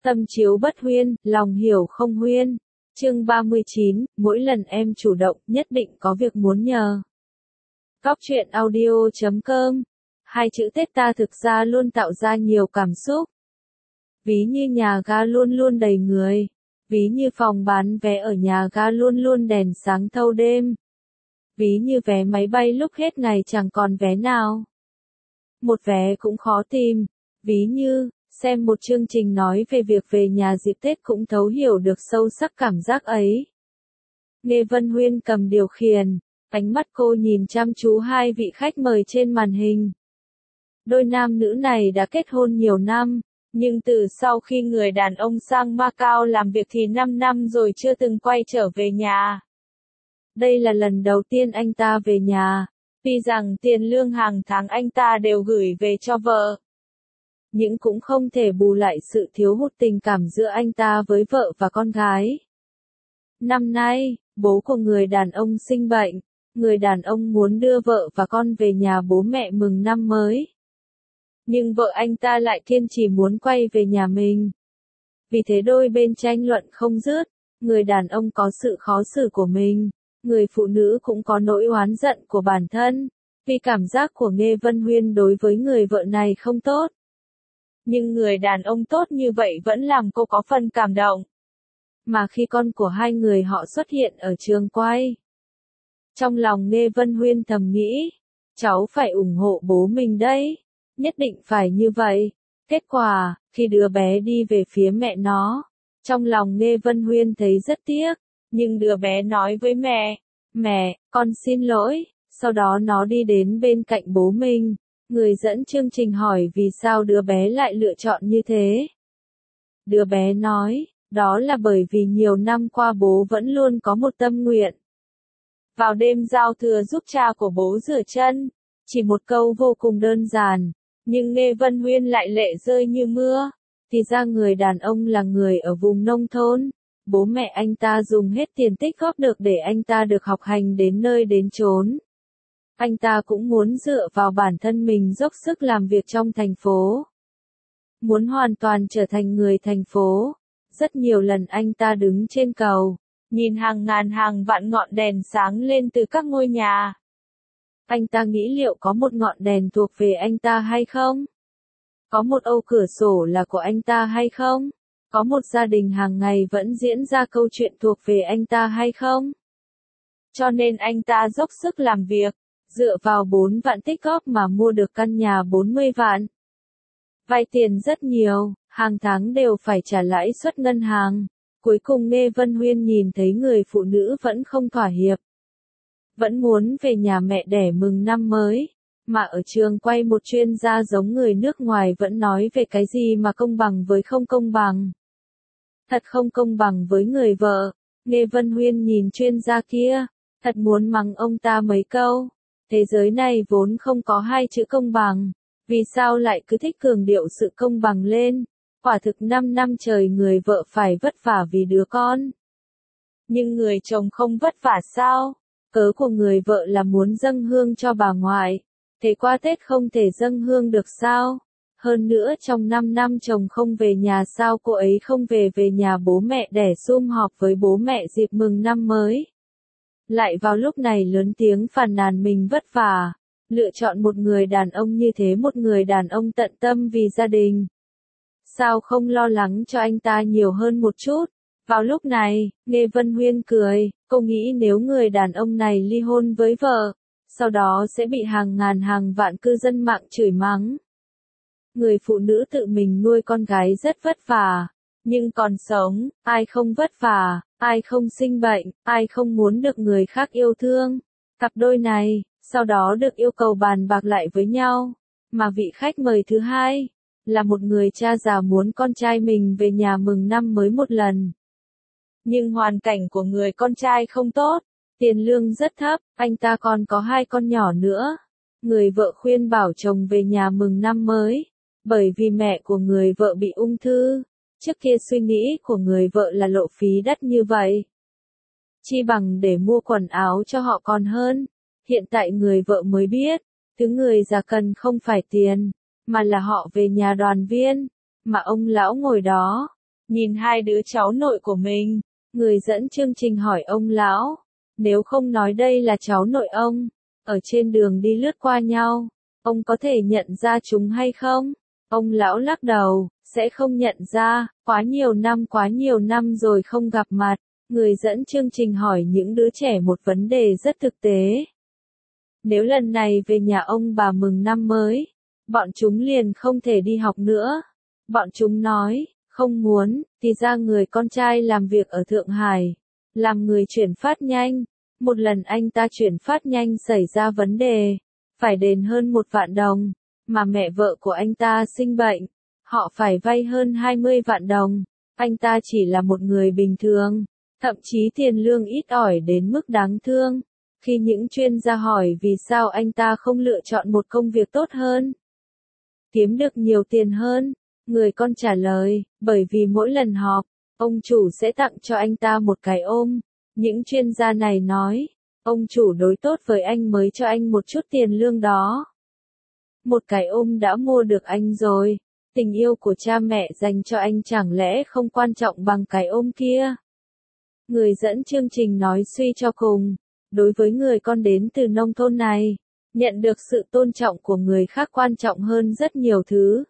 Tâm chiếu bất huyên, lòng hiểu không huyên. Chương 39, mỗi lần em chủ động, nhất định có việc muốn nhờ. Góc truyện audio.com. Hai chữ Tết ta thực ra luôn tạo ra nhiều cảm xúc. Ví như nhà ga luôn luôn đầy người. Ví như phòng bán vé ở nhà ga luôn luôn đèn sáng thâu đêm. Ví như vé máy bay lúc hết ngày chẳng còn vé nào. Một vé cũng khó tìm. Ví như, xem một chương trình nói về việc về nhà dịp Tết cũng thấu hiểu được sâu sắc cảm giác ấy. Nghe Vân Huyên cầm điều khiển, ánh mắt cô nhìn chăm chú hai vị khách mời trên màn hình. Đôi nam nữ này đã kết hôn nhiều năm, nhưng từ sau khi người đàn ông sang Macau làm việc thì 5 năm rồi chưa từng quay trở về nhà. Đây là lần đầu tiên anh ta về nhà, tuy rằng tiền lương hàng tháng anh ta đều gửi về cho vợ. Nhưng cũng không thể bù lại sự thiếu hụt tình cảm giữa anh ta với vợ và con gái. Năm nay, bố của người đàn ông sinh bệnh, người đàn ông muốn đưa vợ và con về nhà bố mẹ mừng năm mới. Nhưng vợ anh ta lại kiên trì muốn quay về nhà mình. Vì thế đôi bên tranh luận không dứt, người đàn ông có sự khó xử của mình, người phụ nữ cũng có nỗi oán giận của bản thân, vì cảm giác của Nghe Vân Huyên đối với người vợ này không tốt. Nhưng người đàn ông tốt như vậy vẫn làm cô có phần cảm động. Mà khi con của hai người họ xuất hiện ở trường quay, trong lòng Nghe Vân Huyên thầm nghĩ, cháu phải ủng hộ bố mình đấy, nhất định phải như vậy. Kết quả, khi đứa bé đi về phía mẹ nó, trong lòng Nghe Vân Huyên thấy rất tiếc, nhưng đứa bé nói với mẹ, mẹ, con xin lỗi, sau đó nó đi đến bên cạnh bố mình. Người dẫn chương trình hỏi vì sao đứa bé lại lựa chọn như thế. Đứa bé nói, đó là bởi vì nhiều năm qua bố vẫn luôn có một tâm nguyện. Vào đêm giao thừa giúp cha của bố rửa chân, chỉ một câu vô cùng đơn giản, nhưng Nghe Vân Huyên lại lệ rơi như mưa. Thì ra người đàn ông là người ở vùng nông thôn, bố mẹ anh ta dùng hết tiền tích góp được để anh ta được học hành đến nơi đến chốn. Anh ta cũng muốn dựa vào bản thân mình dốc sức làm việc trong thành phố. Muốn hoàn toàn trở thành người thành phố. Rất nhiều lần anh ta đứng trên cầu, nhìn hàng ngàn hàng vạn ngọn đèn sáng lên từ các ngôi nhà. Anh ta nghĩ liệu có một ngọn đèn thuộc về anh ta hay không? Có một ô cửa sổ là của anh ta hay không? Có một gia đình hàng ngày vẫn diễn ra câu chuyện thuộc về anh ta hay không? Cho nên anh ta dốc sức làm việc. Dựa vào 4 vạn tích góp mà mua được căn nhà 40 vạn. Vay tiền rất nhiều, hàng tháng đều phải trả lãi suất ngân hàng. Cuối cùng Nghe Vân Huyên nhìn thấy người phụ nữ vẫn không thỏa hiệp. Vẫn muốn về nhà mẹ đẻ mừng năm mới. Mà ở trường quay một chuyên gia giống người nước ngoài vẫn nói về cái gì mà công bằng với không công bằng. Thật không công bằng với người vợ. Nghe Vân Huyên nhìn chuyên gia kia, thật muốn mắng ông ta mấy câu. Thế giới này vốn không có hai chữ công bằng, vì sao lại cứ thích cường điệu sự công bằng lên? Quả thực 5 năm trời người vợ phải vất vả vì đứa con. Nhưng người chồng không vất vả sao? Cớ của người vợ là muốn dâng hương cho bà ngoại. Thế qua Tết không thể dâng hương được sao? Hơn nữa trong 5 năm chồng không về nhà sao cô ấy không về nhà bố mẹ để sum họp với bố mẹ dịp mừng năm mới? Lại vào lúc này lớn tiếng phàn nàn mình vất vả, lựa chọn một người đàn ông như thế, một người đàn ông tận tâm vì gia đình. Sao không lo lắng cho anh ta nhiều hơn một chút? Vào lúc này, Nghe Vân Huyên cười, cô nghĩ nếu người đàn ông này ly hôn với vợ, sau đó sẽ bị hàng ngàn hàng vạn cư dân mạng chửi mắng. Người phụ nữ tự mình nuôi con gái rất vất vả. Nhưng còn sống, ai không vất vả, ai không sinh bệnh, ai không muốn được người khác yêu thương. Cặp đôi này, sau đó được yêu cầu bàn bạc lại với nhau. Mà vị khách mời thứ hai, là một người cha già muốn con trai mình về nhà mừng năm mới một lần. Nhưng hoàn cảnh của người con trai không tốt, tiền lương rất thấp, anh ta còn có 2 con nhỏ nữa. Người vợ khuyên bảo chồng về nhà mừng năm mới, bởi vì mẹ của người vợ bị ung thư. Trước kia suy nghĩ của người vợ là lộ phí đắt như vậy. Chi bằng để mua quần áo cho họ còn hơn. Hiện tại người vợ mới biết, thứ người già cần không phải tiền, mà là họ về nhà đoàn viên. Mà ông lão ngồi đó, nhìn hai đứa cháu nội của mình. Người dẫn chương trình hỏi ông lão, nếu không nói đây là cháu nội ông, ở trên đường đi lướt qua nhau, ông có thể nhận ra chúng hay không? Ông lão lắc đầu, sẽ không nhận ra, quá nhiều năm rồi không gặp mặt. Người dẫn chương trình hỏi những đứa trẻ một vấn đề rất thực tế. Nếu lần này về nhà ông bà mừng năm mới, bọn chúng liền không thể đi học nữa. Bọn chúng nói, không muốn, thì ra người con trai làm việc ở Thượng Hải, làm người chuyển phát nhanh. Một lần anh ta chuyển phát nhanh xảy ra vấn đề, phải đền hơn 1 vạn đồng, mà mẹ vợ của anh ta sinh bệnh, họ phải vay hơn 20 vạn đồng. Anh ta chỉ là một người bình thường, thậm chí tiền lương ít ỏi đến mức đáng thương. Khi những chuyên gia hỏi vì sao anh ta không lựa chọn một công việc tốt hơn, kiếm được nhiều tiền hơn, người con trả lời, bởi vì mỗi lần họp, ông chủ sẽ tặng cho anh ta một cái ôm. Những chuyên gia này nói, ông chủ đối tốt với anh mới cho anh một chút tiền lương đó. Một cái ôm đã mua được anh rồi, tình yêu của cha mẹ dành cho anh chẳng lẽ không quan trọng bằng cái ôm kia. Người dẫn chương trình nói suy cho cùng, đối với người con đến từ nông thôn này, nhận được sự tôn trọng của người khác quan trọng hơn rất nhiều thứ.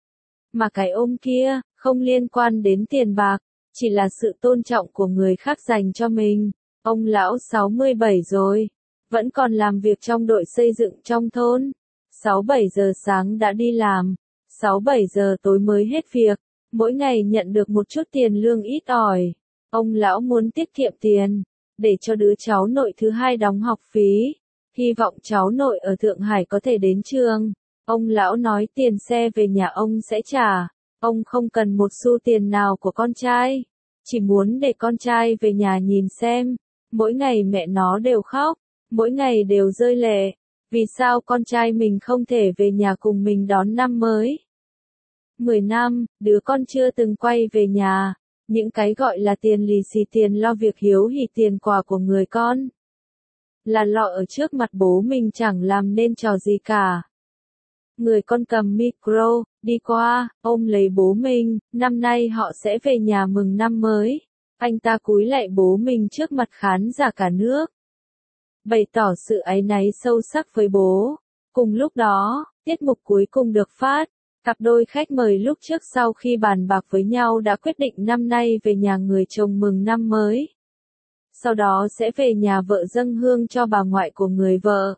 Mà cái ôm kia, không liên quan đến tiền bạc, chỉ là sự tôn trọng của người khác dành cho mình. Ông lão 67 rồi, vẫn còn làm việc trong đội xây dựng trong thôn. 6-7 giờ sáng đã đi làm, 6-7 giờ tối mới hết việc, mỗi ngày nhận được một chút tiền lương ít ỏi. Ông lão muốn tiết kiệm tiền, để cho đứa cháu nội thứ hai đóng học phí. Hy vọng cháu nội ở Thượng Hải có thể đến trường. Ông lão nói tiền xe về nhà ông sẽ trả. Ông không cần một xu tiền nào của con trai. Chỉ muốn để con trai về nhà nhìn xem. Mỗi ngày mẹ nó đều khóc. Mỗi ngày đều rơi lệ. Vì sao con trai mình không thể về nhà cùng mình đón năm mới? 10 năm, đứa con chưa từng quay về nhà. Những cái gọi là tiền lì xì, tiền lo việc hiếu hỉ, tiền quà của người con, là lọ ở trước mặt bố mình chẳng làm nên trò gì cả. Người con cầm micro, đi qua, ôm lấy bố mình, năm nay họ sẽ về nhà mừng năm mới. Anh ta cúi lạy bố mình trước mặt khán giả cả nước, bày tỏ sự áy náy sâu sắc với bố. Cùng lúc đó, tiết mục cuối cùng được phát. Cặp đôi khách mời lúc trước sau khi bàn bạc với nhau đã quyết định năm nay về nhà người chồng mừng năm mới. Sau đó sẽ về nhà vợ dâng hương cho bà ngoại của người vợ.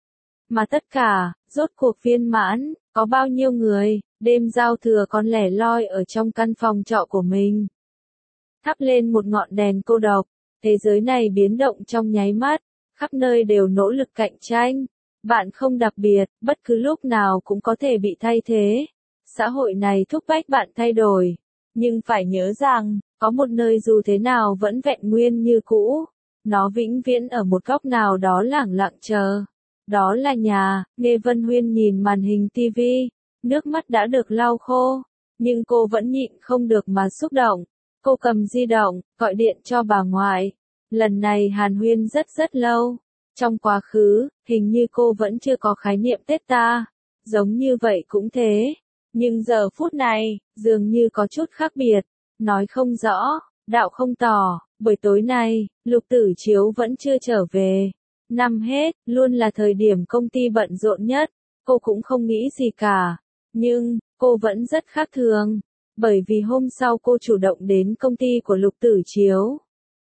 Mà tất cả, rốt cuộc viên mãn, có bao nhiêu người, đêm giao thừa còn lẻ loi ở trong căn phòng trọ của mình. Thắp lên một ngọn đèn cô độc, thế giới này biến động trong nháy mắt, khắp nơi đều nỗ lực cạnh tranh. Bạn không đặc biệt, bất cứ lúc nào cũng có thể bị thay thế. Xã hội này thúc bách bạn thay đổi. Nhưng phải nhớ rằng, có một nơi dù thế nào vẫn vẹn nguyên như cũ. Nó vĩnh viễn ở một góc nào đó lẳng lặng chờ. Đó là nhà. Nghe Vân Huyên nhìn màn hình TV. Nước mắt đã được lau khô. Nhưng cô vẫn nhịn không được mà xúc động. Cô cầm di động, gọi điện cho bà ngoại. Lần này hàn huyên rất lâu. Trong quá khứ, hình như cô vẫn chưa có khái niệm Tết ta. Giống như vậy cũng thế. Nhưng giờ phút này, dường như có chút khác biệt. Nói không rõ, đạo không tỏ. Buổi tối nay, Lục Tử Chiếu vẫn chưa trở về. Năm hết, luôn là thời điểm công ty bận rộn nhất. Cô cũng không nghĩ gì cả. Nhưng, cô vẫn rất khác thường. Bởi vì hôm sau cô chủ động đến công ty của Lục Tử Chiếu.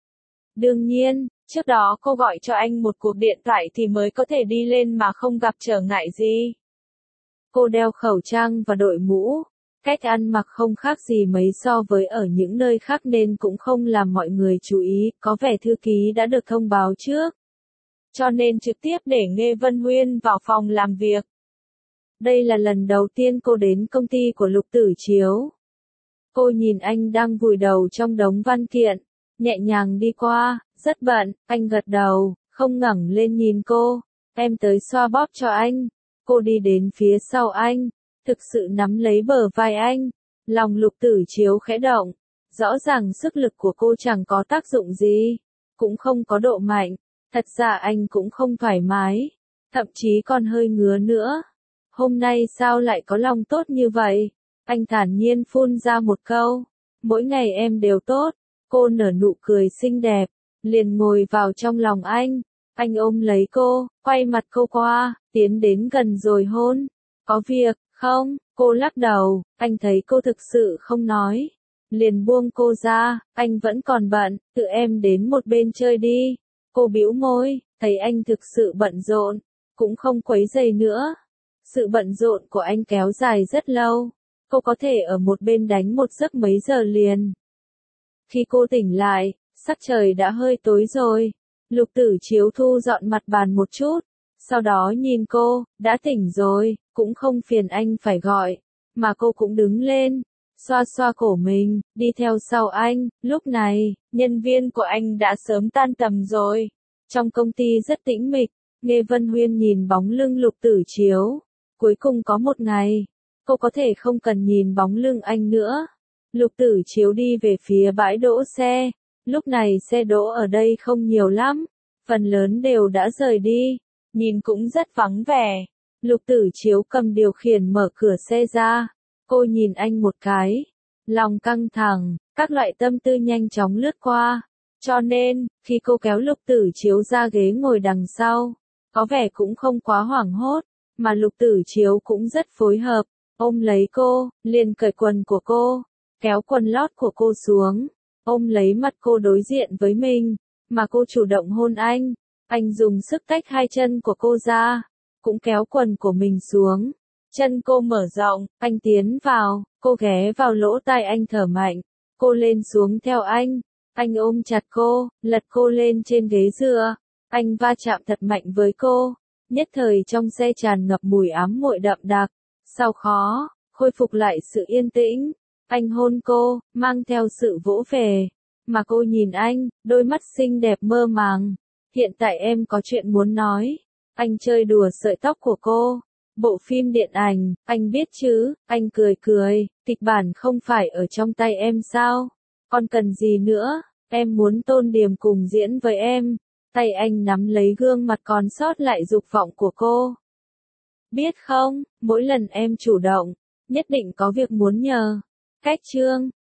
Đương nhiên, trước đó cô gọi cho anh một cuộc điện thoại thì mới có thể đi lên mà không gặp trở ngại gì. Cô đeo khẩu trang và đội mũ, cách ăn mặc không khác gì mấy so với ở những nơi khác nên cũng không làm mọi người chú ý, có vẻ thư ký đã được thông báo trước. Cho nên trực tiếp để Nghe Vân Huyên vào phòng làm việc. Đây là lần đầu tiên cô đến công ty của Lục Tử Chiếu. Cô nhìn anh đang vùi đầu trong đống văn kiện, nhẹ nhàng đi qua, rất bận, anh gật đầu, không ngẩng lên nhìn cô, em tới xoa bóp cho anh. Cô đi đến phía sau anh, thực sự nắm lấy bờ vai anh, lòng Lục Tử Chiếu khẽ động, rõ ràng sức lực của cô chẳng có tác dụng gì, cũng không có độ mạnh, thật ra anh cũng không thoải mái, thậm chí còn hơi ngứa nữa. Hôm nay sao lại có lòng tốt như vậy? Anh thản nhiên phun ra một câu, mỗi ngày em đều tốt. Cô nở nụ cười xinh đẹp, liền ngồi vào trong lòng anh. Anh ôm lấy cô, quay mặt cô qua, tiến đến gần rồi hôn. Có việc, không? Cô lắc đầu, anh thấy cô thực sự không nói. Liền buông cô ra, anh vẫn còn bận, tự em đến một bên chơi đi. Cô bĩu môi, thấy anh thực sự bận rộn, cũng không quấy rầy nữa. Sự bận rộn của anh kéo dài rất lâu, cô có thể ở một bên đánh một giấc mấy giờ liền. Khi cô tỉnh lại, sắc trời đã hơi tối rồi. Lục Tử Chiếu thu dọn mặt bàn một chút, sau đó nhìn cô, đã tỉnh rồi, cũng không phiền anh phải gọi, mà cô cũng đứng lên, xoa xoa cổ mình, đi theo sau anh. Lúc này, nhân viên của anh đã sớm tan tầm rồi. Trong công ty rất tĩnh mịch, Nghe Vân Huyên nhìn bóng lưng Lục Tử Chiếu. Cuối cùng có một ngày, cô có thể không cần nhìn bóng lưng anh nữa. Lục Tử Chiếu đi về phía bãi đỗ xe. Lúc này xe đỗ ở đây không nhiều lắm, phần lớn đều đã rời đi, nhìn cũng rất vắng vẻ. Lục Tử Chiếu cầm điều khiển mở cửa xe ra, cô nhìn anh một cái, lòng căng thẳng, các loại tâm tư nhanh chóng lướt qua. Cho nên, khi cô kéo Lục Tử Chiếu ra ghế ngồi đằng sau, có vẻ cũng không quá hoảng hốt, mà Lục Tử Chiếu cũng rất phối hợp, ôm lấy cô, liền cởi quần của cô, kéo quần lót của cô xuống, ôm lấy mặt cô đối diện với mình, mà cô chủ động hôn anh. Anh dùng sức tách hai chân của cô ra, cũng kéo quần của mình xuống. Chân cô mở rộng, anh tiến vào, cô ghé vào lỗ tai anh thở mạnh. Cô lên xuống theo anh ôm chặt cô, lật cô lên trên ghế dựa. Anh va chạm thật mạnh với cô, nhất thời trong xe tràn ngập mùi ám muội đậm đặc. Sau khó, khôi phục lại sự yên tĩnh, anh hôn cô, mang theo sự vỗ về. Mà cô nhìn anh, đôi mắt xinh đẹp mơ màng. Hiện tại em có chuyện muốn nói. Anh chơi đùa sợi tóc của cô. Bộ phim điện ảnh, anh biết chứ, anh cười cười, kịch bản không phải ở trong tay em sao? Còn cần gì nữa, em muốn Tôn Điềm cùng diễn với em. Tay anh nắm lấy gương mặt còn sót lại dục vọng của cô. Biết không, mỗi lần em chủ động, nhất định có việc muốn nhờ. Cách chương